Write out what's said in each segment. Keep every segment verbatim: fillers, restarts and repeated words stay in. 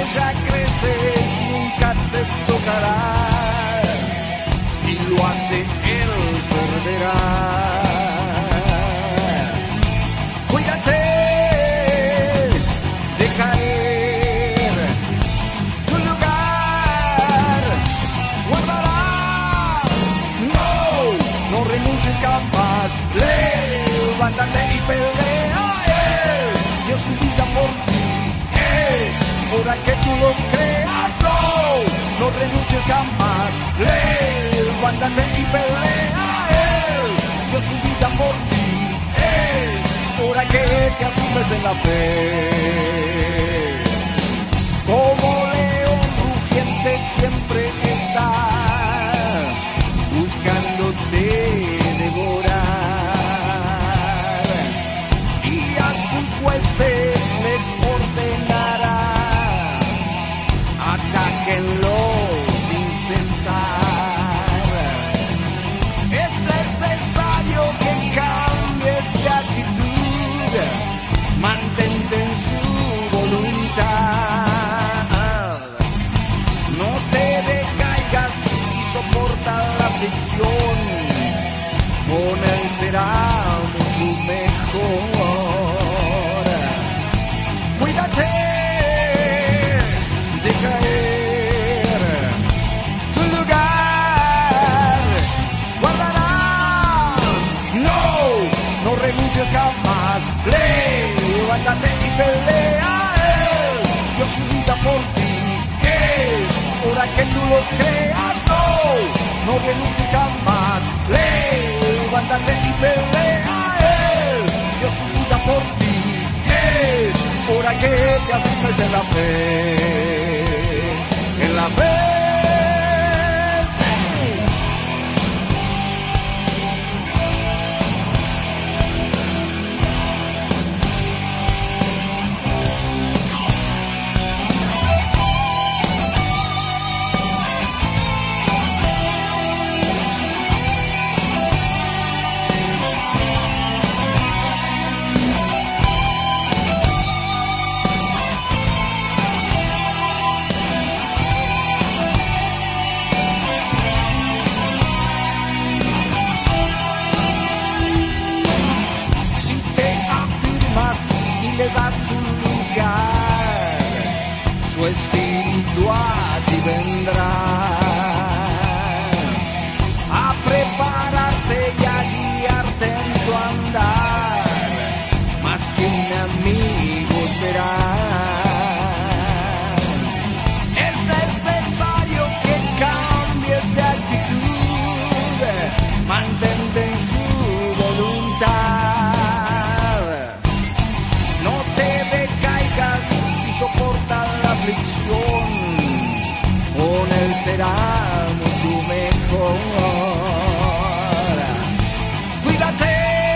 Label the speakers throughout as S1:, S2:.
S1: ya creces, nunca te tocará. Si lo hace él, perderá. Cuídate de caer, tu lugar guardarás. No, no renuncies jamás, levántate y pelea. Él dio su vida por ti, es hora que tú lo creas. No, no renuncies jamás, levántate y pelea. Él dio su vida por ti, es hora que te afirmes en la fe. Como león rugiente siempre está buscándote devorar, y a sus huestes les ordenará: atáquenlo sin cesar. Es necesario que cambies de actitud, mantente en su voluntad. No te decaigas y soporta la aflicción, con él será mucho mejor. Cuídate de caer, tu lugar guardarás. No, no renuncies jamás, levántate y pelea. Él dio su vida por ti, es hora que tú lo creas. No, no renuncies jamás, levántate y pelea. Él dio su vida por ti, es hora que te afirmes en la fe. En la fe, sí. Le das un lugar, su espíritu a ti vendrá a prepararte y a guiarte en tu andar, más que un amigo será. Es necesario que cambies de actitud, mantente en su voluntad. Soporta la aflicción, con él será mucho mejor. Cuídate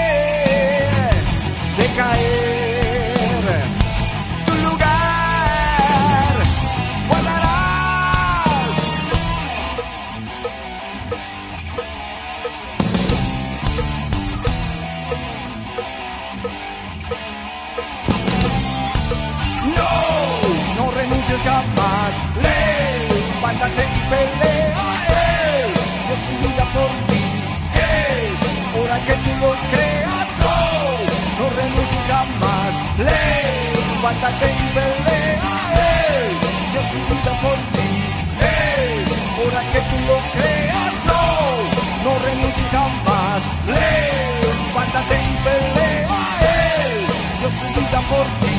S1: de caer, tu lugar guardarás. Jamás, levántate y pelea. Él dio su vida por ti, es hora que tú lo creas. No, no renuncies jamás, levántate y pelea. Él dio su vida por ti, es hora que tú lo creas. No, no renuncies jamás, levántate y pelea. Él dio su vida por ti,